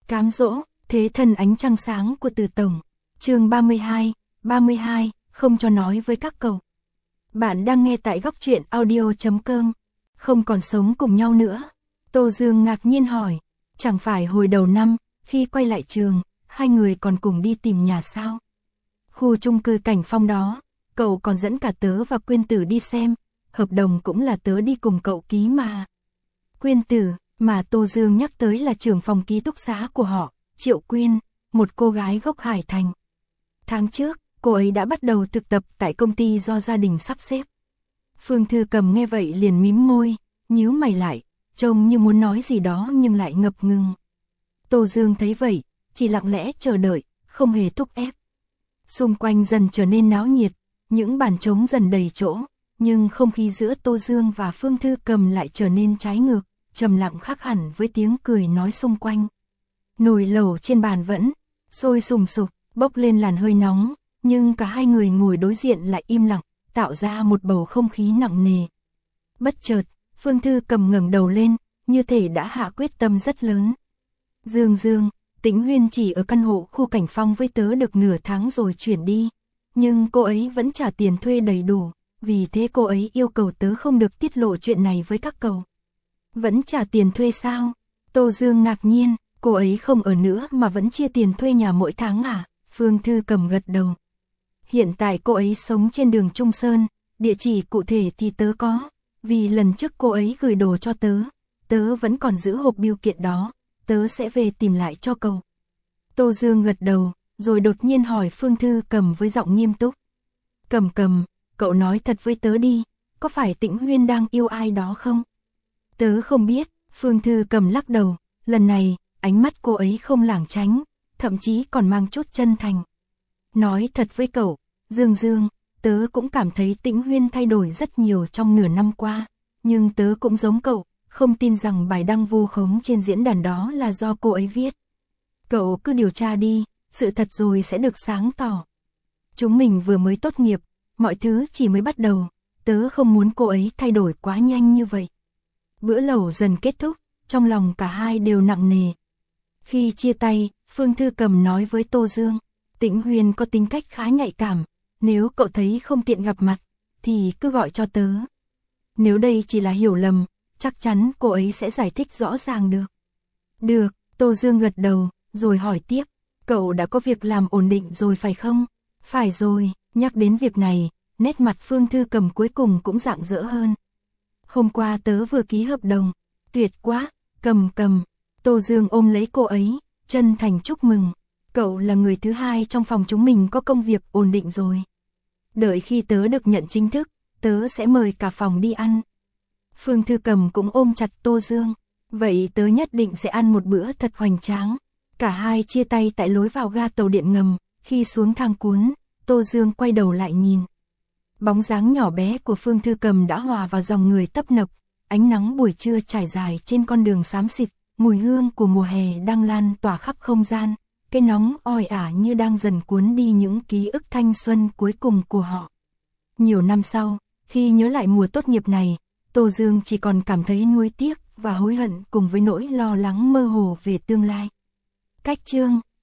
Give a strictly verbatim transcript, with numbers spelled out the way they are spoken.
Cám dỗ, thế thần ánh trăng sáng của Từ Tổng. Chương ba mươi hai, ba mươi hai, không cho nói với các cậu. Bạn đang nghe tại góc truyện audio chấm com. Không còn sống cùng nhau nữa. Tô Dương ngạc nhiên hỏi, chẳng phải hồi đầu năm, khi quay lại trường, hai người còn cùng đi tìm nhà sao? Khu chung cư Cảnh Phong đó, cậu còn dẫn cả tớ và Quyên Tử đi xem, hợp đồng cũng là tớ đi cùng cậu ký mà. Quyên Tử, mà Tô Dương nhắc tới là trưởng phòng ký túc xá của họ, Triệu Quyên, một cô gái gốc Hải Thành. Tháng trước, cô ấy đã bắt đầu thực tập tại công ty do gia đình sắp xếp. Phương Thư Cầm nghe vậy liền mím môi, nhíu mày lại, trông như muốn nói gì đó nhưng lại ngập ngừng. Tô Dương thấy vậy, chỉ lặng lẽ chờ đợi, không hề thúc ép. Xung quanh dần trở nên náo nhiệt, những bàn trống dần đầy chỗ, nhưng không khí giữa Tô Dương và Phương Thư Cầm lại trở nên trái ngược, trầm lặng khác hẳn với tiếng cười nói xung quanh. Nồi lẩu trên bàn vẫn sôi sùng sục, bốc lên làn hơi nóng, nhưng cả hai người ngồi đối diện lại im lặng, tạo ra một bầu không khí nặng nề. Bất chợt, Phương Thư Cầm ngẩng đầu lên, như thể đã hạ quyết tâm rất lớn. Dương Dương, Tĩnh Huyên chỉ ở căn hộ khu Cảnh Phong với tớ được nửa tháng rồi chuyển đi, nhưng cô ấy vẫn trả tiền thuê đầy đủ, vì thế cô ấy yêu cầu tớ không được tiết lộ chuyện này với các cậu. Vẫn trả tiền thuê sao? Tô Dương ngạc nhiên, cô ấy không ở nữa mà vẫn chia tiền thuê nhà mỗi tháng à? Phương Thư Cầm gật đầu. Hiện tại cô ấy sống trên đường Trung Sơn, địa chỉ cụ thể thì tớ có, vì lần trước cô ấy gửi đồ cho tớ, tớ vẫn còn giữ hộp bưu kiện đó, tớ sẽ về tìm lại cho cậu. Tô Dương gật đầu, rồi đột nhiên hỏi Phương Thư Cầm với giọng nghiêm túc. Cầm Cầm, cậu nói thật với tớ đi, có phải Tĩnh Huyên đang yêu ai đó không? Tớ không biết, Phương Thư Cầm lắc đầu, lần này, ánh mắt cô ấy không lảng tránh, thậm chí còn mang chút chân thành. Nói thật với cậu, Dương Dương, tớ cũng cảm thấy Tĩnh Huyên thay đổi rất nhiều trong nửa năm qua, nhưng tớ cũng giống cậu, không tin rằng bài đăng vu khống trên diễn đàn đó là do cô ấy viết. Cậu cứ điều tra đi, sự thật rồi sẽ được sáng tỏ. Chúng mình vừa mới tốt nghiệp, mọi thứ chỉ mới bắt đầu, tớ không muốn cô ấy thay đổi quá nhanh như vậy. Bữa lẩu dần kết thúc, trong lòng cả hai đều nặng nề. Khi chia tay, Phương Thư Cầm nói với Tô Dương, Tĩnh Huyên có tính cách khá nhạy cảm, nếu cậu thấy không tiện gặp mặt, thì cứ gọi cho tớ. Nếu đây chỉ là hiểu lầm, chắc chắn cô ấy sẽ giải thích rõ ràng được. Được, Tô Dương gật đầu, rồi hỏi tiếp, cậu đã có việc làm ổn định rồi phải không? Phải rồi, nhắc đến việc này, nét mặt Phương Thư Cầm cuối cùng cũng rạng rỡ hơn. Hôm qua tớ vừa ký hợp đồng, tuyệt quá, Cầm Cầm. Tô Dương ôm lấy cô ấy, chân thành chúc mừng. Cậu là người thứ hai trong phòng chúng mình có công việc ổn định rồi. Đợi khi tớ được nhận chính thức, tớ sẽ mời cả phòng đi ăn. Phương Thư Cầm cũng ôm chặt Tô Dương. Vậy tớ nhất định sẽ ăn một bữa thật hoành tráng. Cả hai chia tay tại lối vào ga tàu điện ngầm. Khi xuống thang cuốn, Tô Dương quay đầu lại nhìn. Bóng dáng nhỏ bé của Phương Thư Cầm đã hòa vào dòng người tấp nập. Ánh nắng buổi trưa trải dài trên con đường xám xịt. Mùi hương của mùa hè đang lan tỏa khắp không gian. Cái nóng oi ả như đang dần cuốn đi những ký ức thanh xuân cuối cùng của họ. Nhiều năm sau, khi nhớ lại mùa tốt nghiệp này, Tô Dương chỉ còn cảm thấy nuối tiếc và hối hận cùng với nỗi lo lắng mơ hồ về tương lai. Cách chương